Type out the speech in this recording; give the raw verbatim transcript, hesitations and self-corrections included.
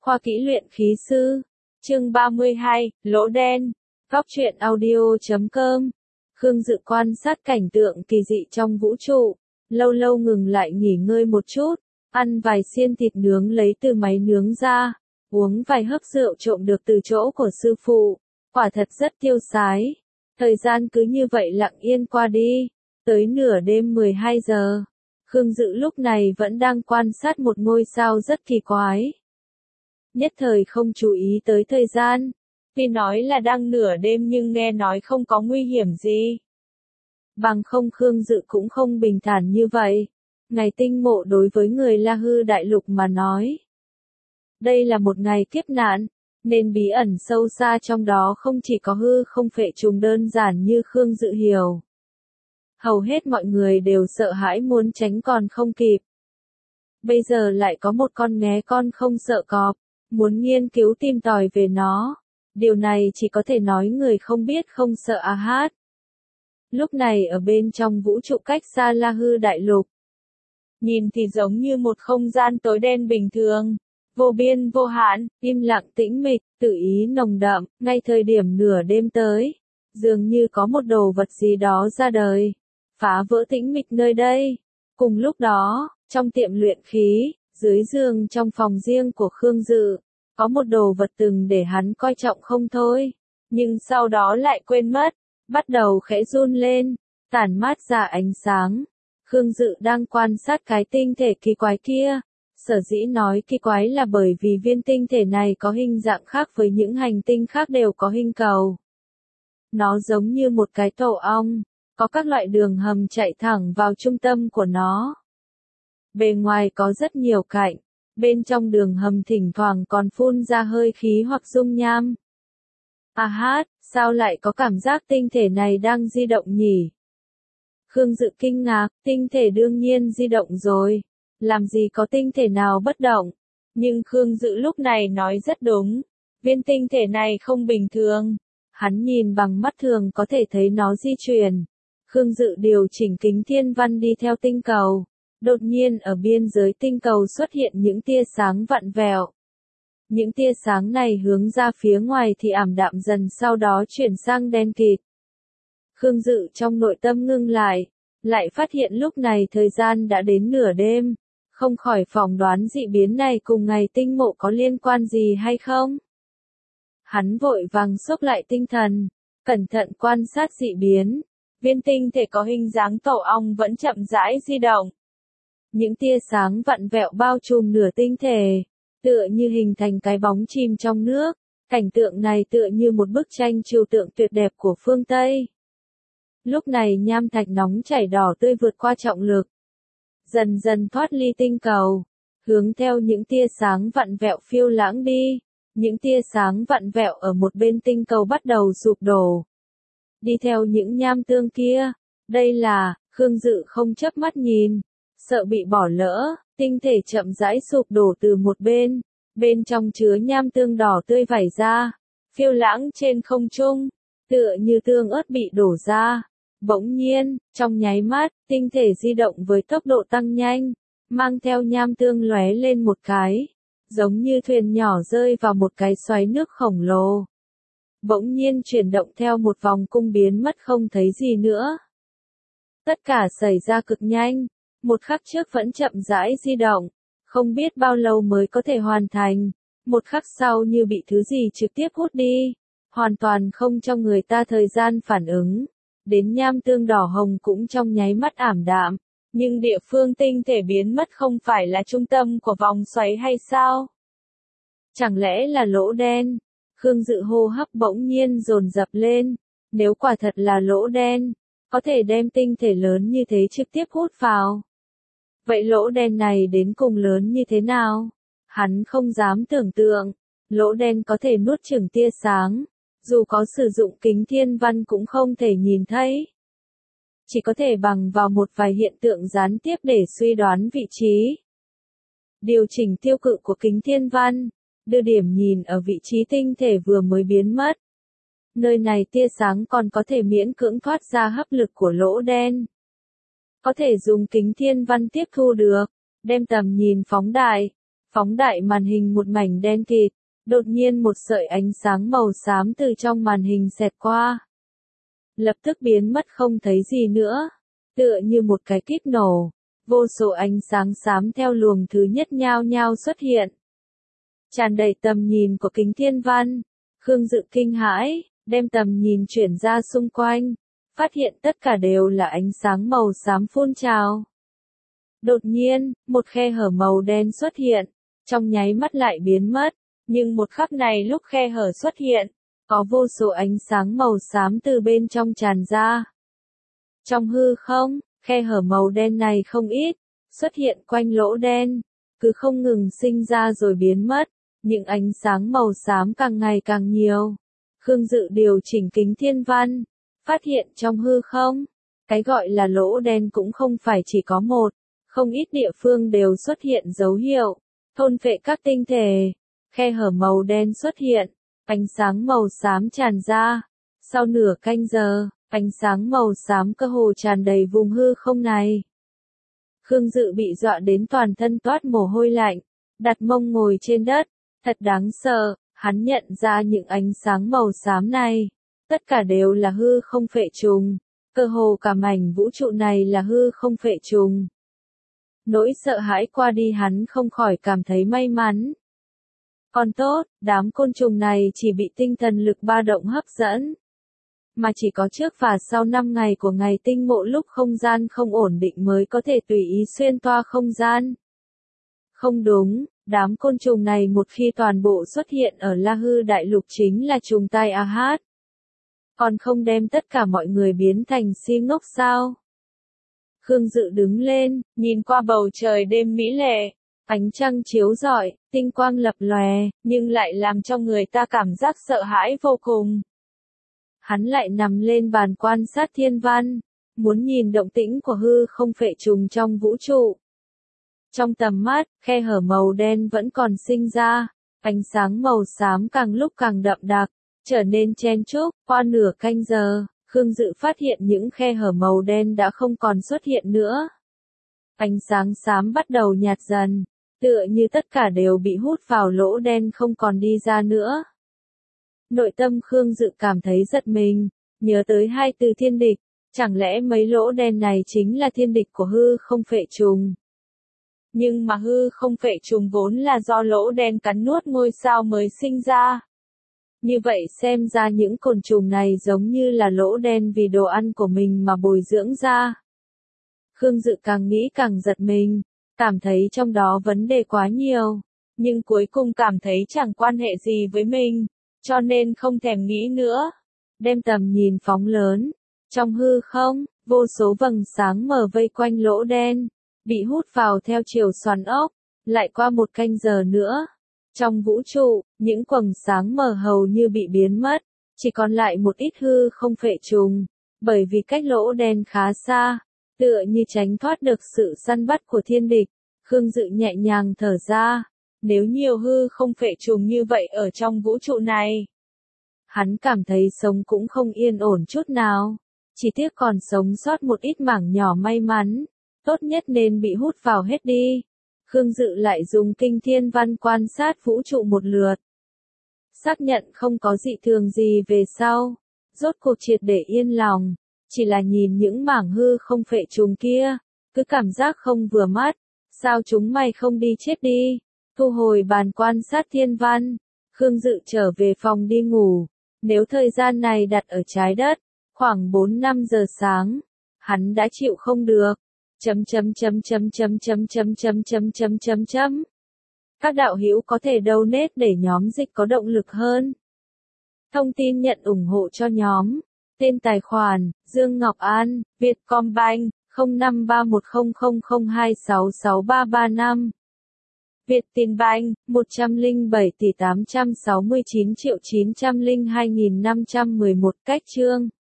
Khoa kỹ luyện khí sư. Chương ba mươi hai, lỗ đen. Góc truyện audio chấm com. Khương Dự quan sát cảnh tượng kỳ dị trong vũ trụ, lâu lâu ngừng lại nghỉ ngơi một chút, ăn vài xiên thịt nướng lấy từ máy nướng ra, uống vài hớp rượu trộm được từ chỗ của sư phụ, quả thật rất tiêu sái. Thời gian cứ như vậy lặng yên qua đi, tới nửa đêm mười hai giờ. Khương Dự lúc này vẫn đang quan sát một ngôi sao rất kỳ quái. Nhất thời không chú ý tới thời gian, tuy nói là đang nửa đêm nhưng nghe nói không có nguy hiểm gì. Bằng không Khương Dự cũng không bình thản như vậy. Ngày tinh mộ đối với người La Hư Đại Lục mà nói, đây là một ngày kiếp nạn, nên bí ẩn sâu xa trong đó không chỉ có hư không phệ trùng đơn giản như Khương Dự hiểu. Hầu hết mọi người đều sợ hãi muốn tránh còn không kịp. Bây giờ lại có một con nghé con không sợ cọp, muốn nghiên cứu tìm tòi về nó. Điều này chỉ có thể nói người không biết không sợ a hát. Lúc này ở bên trong vũ trụ cách xa La Hư Đại Lục, nhìn thì giống như một không gian tối đen bình thường, vô biên vô hạn, im lặng tĩnh mịch, tự ý nồng đậm. Ngay thời điểm nửa đêm tới, dường như có một đồ vật gì đó ra đời, phá vỡ tĩnh mịch nơi đây. Cùng lúc đó, trong tiệm luyện khí, dưới giường trong phòng riêng của Khương Dự, có một đồ vật từng để hắn coi trọng không thôi, nhưng sau đó lại quên mất, bắt đầu khẽ run lên, tản mát ra ánh sáng. Khương Dự đang quan sát cái tinh thể kỳ quái kia. Sở dĩ nói kỳ quái là bởi vì viên tinh thể này có hình dạng khác với những hành tinh khác đều có hình cầu. Nó giống như một cái tổ ong, có các loại đường hầm chạy thẳng vào trung tâm của nó. Bề ngoài có rất nhiều cạnh, bên trong đường hầm thỉnh thoảng còn phun ra hơi khí hoặc dung nham. À hát, sao lại có cảm giác tinh thể này đang di động nhỉ? Khương Dự kinh ngạc, tinh thể đương nhiên di động rồi, làm gì có tinh thể nào bất động. Nhưng Khương Dự lúc này nói rất đúng, viên tinh thể này không bình thường. Hắn nhìn bằng mắt thường có thể thấy nó di chuyển. Khương Dự điều chỉnh kính thiên văn đi theo tinh cầu. Đột nhiên ở biên giới tinh cầu xuất hiện những tia sáng vặn vẹo. Những tia sáng này hướng ra phía ngoài thì ảm đạm dần, sau đó chuyển sang đen kịt. Khương Dự trong nội tâm ngưng lại, lại phát hiện lúc này thời gian đã đến nửa đêm, không khỏi phỏng đoán dị biến này cùng ngày tinh mộ có liên quan gì hay không. Hắn vội vàng xốc lại tinh thần, cẩn thận quan sát dị biến. Viên tinh thể có hình dáng tổ ong vẫn chậm rãi di động. Những tia sáng vặn vẹo bao trùm nửa tinh thể, tựa như hình thành cái bóng chìm trong nước. Cảnh tượng này tựa như một bức tranh trừu tượng tuyệt đẹp của phương Tây. Lúc này nham thạch nóng chảy đỏ tươi vượt qua trọng lực, dần dần thoát ly tinh cầu, hướng theo những tia sáng vặn vẹo phiêu lãng đi. Những tia sáng vặn vẹo ở một bên tinh cầu bắt đầu sụp đổ, đi theo những nham tương kia. Đây là, Khương Dự không chớp mắt nhìn, sợ bị bỏ lỡ. Tinh thể chậm rãi sụp đổ từ một bên, bên trong chứa nham tương đỏ tươi vẩy ra, phiêu lãng trên không trung, tựa như tương ớt bị đổ ra. Bỗng nhiên, trong nháy mắt, tinh thể di động với tốc độ tăng nhanh, mang theo nham tương lóe lên một cái, giống như thuyền nhỏ rơi vào một cái xoáy nước khổng lồ. Bỗng nhiên chuyển động theo một vòng cung biến mất không thấy gì nữa. Tất cả xảy ra cực nhanh, một khắc trước vẫn chậm rãi di động, không biết bao lâu mới có thể hoàn thành, một khắc sau như bị thứ gì trực tiếp hút đi, hoàn toàn không cho người ta thời gian phản ứng. Đến nham tương đỏ hồng cũng trong nháy mắt ảm đạm, nhưng địa phương tinh thể biến mất không phải là trung tâm của vòng xoáy hay sao? Chẳng lẽ là lỗ đen? Khương Dự hô hấp bỗng nhiên dồn dập lên. Nếu quả thật là lỗ đen, có thể đem tinh thể lớn như thế trực tiếp hút vào. Vậy lỗ đen này đến cùng lớn như thế nào? Hắn không dám tưởng tượng, lỗ đen có thể nuốt chửng tia sáng, dù có sử dụng kính thiên văn cũng không thể nhìn thấy. Chỉ có thể bằng vào một vài hiện tượng gián tiếp để suy đoán vị trí. Điều chỉnh tiêu cự của kính thiên văn, đưa điểm nhìn ở vị trí tinh thể vừa mới biến mất. Nơi này tia sáng còn có thể miễn cưỡng thoát ra hấp lực của lỗ đen. Có thể dùng kính thiên văn tiếp thu được, đem tầm nhìn phóng đại, Phóng đại màn hình một mảnh đen kịt, đột nhiên một sợi ánh sáng màu xám từ trong màn hình xẹt qua. Lập tức biến mất không thấy gì nữa, tựa như một cái kíp nổ, vô số ánh sáng xám theo luồng thứ nhất nhao nhao xuất hiện. Tràn đầy tầm nhìn của Kính Thiên Văn, Khương Dự kinh hãi, đem tầm nhìn chuyển ra xung quanh, phát hiện tất cả đều là ánh sáng màu xám phun trào. Đột nhiên, một khe hở màu đen xuất hiện, trong nháy mắt lại biến mất, nhưng một khắc này lúc khe hở xuất hiện, có vô số ánh sáng màu xám từ bên trong tràn ra. Trong hư không, khe hở màu đen này không ít, xuất hiện quanh lỗ đen, cứ không ngừng sinh ra rồi biến mất, những ánh sáng màu xám càng ngày càng nhiều. Khương Dự điều chỉnh Kính Thiên Văn, phát hiện trong hư không, cái gọi là lỗ đen cũng không phải chỉ có một, không ít địa phương đều xuất hiện dấu hiệu, thôn phệ các tinh thể, khe hở màu đen xuất hiện, ánh sáng màu xám tràn ra, sau nửa canh giờ, ánh sáng màu xám cơ hồ tràn đầy vùng hư không này. Khương Dự bị dọa đến toàn thân toát mồ hôi lạnh, đặt mông ngồi trên đất, thật đáng sợ, hắn nhận ra những ánh sáng màu xám này, tất cả đều là hư không phệ trùng, cơ hồ cả mảnh vũ trụ này là hư không phệ trùng. Nỗi sợ hãi qua đi hắn không khỏi cảm thấy may mắn. Còn tốt, đám côn trùng này chỉ bị tinh thần lực ba động hấp dẫn. Mà chỉ có trước và sau năm ngày của ngày tinh mộ lúc không gian không ổn định mới có thể tùy ý xuyên toa không gian. Không đúng, đám côn trùng này một khi toàn bộ xuất hiện ở La Hư Đại Lục chính là trùng tai a hát. Còn không đem tất cả mọi người biến thành si ngốc sao? Khương Dự đứng lên, nhìn qua bầu trời đêm mỹ lệ, ánh trăng chiếu rọi, tinh quang lập lòe, nhưng lại làm cho người ta cảm giác sợ hãi vô cùng. Hắn lại nằm lên bàn quan sát thiên văn, muốn nhìn động tĩnh của hư không phệ trùng trong vũ trụ. Trong tầm mắt, khe hở màu đen vẫn còn sinh ra, ánh sáng màu xám càng lúc càng đậm đặc, trở nên chen chúc. Qua nửa canh giờ, Khương Dự phát hiện những khe hở màu đen đã không còn xuất hiện nữa. Ánh sáng xám bắt đầu nhạt dần, tựa như tất cả đều bị hút vào lỗ đen không còn đi ra nữa. Nội tâm Khương Dự cảm thấy giật mình, nhớ tới hai từ thiên địch, chẳng lẽ mấy lỗ đen này chính là thiên địch của hư không phệ trùng? Nhưng mà hư không phệ trùng vốn là do lỗ đen cắn nuốt ngôi sao mới sinh ra. Như vậy xem ra những côn trùng này giống như là lỗ đen vì đồ ăn của mình mà bồi dưỡng ra. Khương Dự càng nghĩ càng giật mình, cảm thấy trong đó vấn đề quá nhiều, nhưng cuối cùng cảm thấy chẳng quan hệ gì với mình, cho nên không thèm nghĩ nữa. Đem tầm nhìn phóng lớn, trong hư không, vô số vầng sáng mờ vây quanh lỗ đen, bị hút vào theo chiều xoắn ốc, lại qua một canh giờ nữa. Trong vũ trụ, những quầng sáng mờ hầu như bị biến mất, chỉ còn lại một ít hư không phệ trùng, bởi vì cách lỗ đen khá xa, tựa như tránh thoát được sự săn bắt của thiên địch. Khương Dự nhẹ nhàng thở ra, nếu nhiều hư không phệ trùng như vậy ở trong vũ trụ này, hắn cảm thấy sống cũng không yên ổn chút nào, chỉ tiếc còn sống sót một ít mảng nhỏ may mắn, tốt nhất nên bị hút vào hết đi. Khương Dự lại dùng Kinh Thiên Văn quan sát vũ trụ một lượt. Xác nhận không có dị thường gì về sau, rốt cuộc triệt để yên lòng, chỉ là nhìn những mảng hư không phệ trùng kia, cứ cảm giác không vừa mắt, sao chúng mày không đi chết đi. Thu hồi bàn quan sát thiên văn, Khương Dự trở về phòng đi ngủ, nếu thời gian này đặt ở trái đất, khoảng bốn năm giờ sáng, hắn đã chịu không được. Chấm chấm chấm chấm chấm chấm chấm chấm chấm chấm chấm chấm. Các đạo hữu có thể donate để nhóm dịch có động lực hơn. Thông tin nhận ủng hộ cho nhóm. Tên tài khoản, Dương Ngọc An, Vietcombank, không năm ba một không không không hai sáu sáu ba ba năm. Vietinbank, một trăm lẻ bảy tỷ tám trăm sáu mươi chín triệu chín trăm lẻ hai nghìn năm trăm mười một. Cách chương.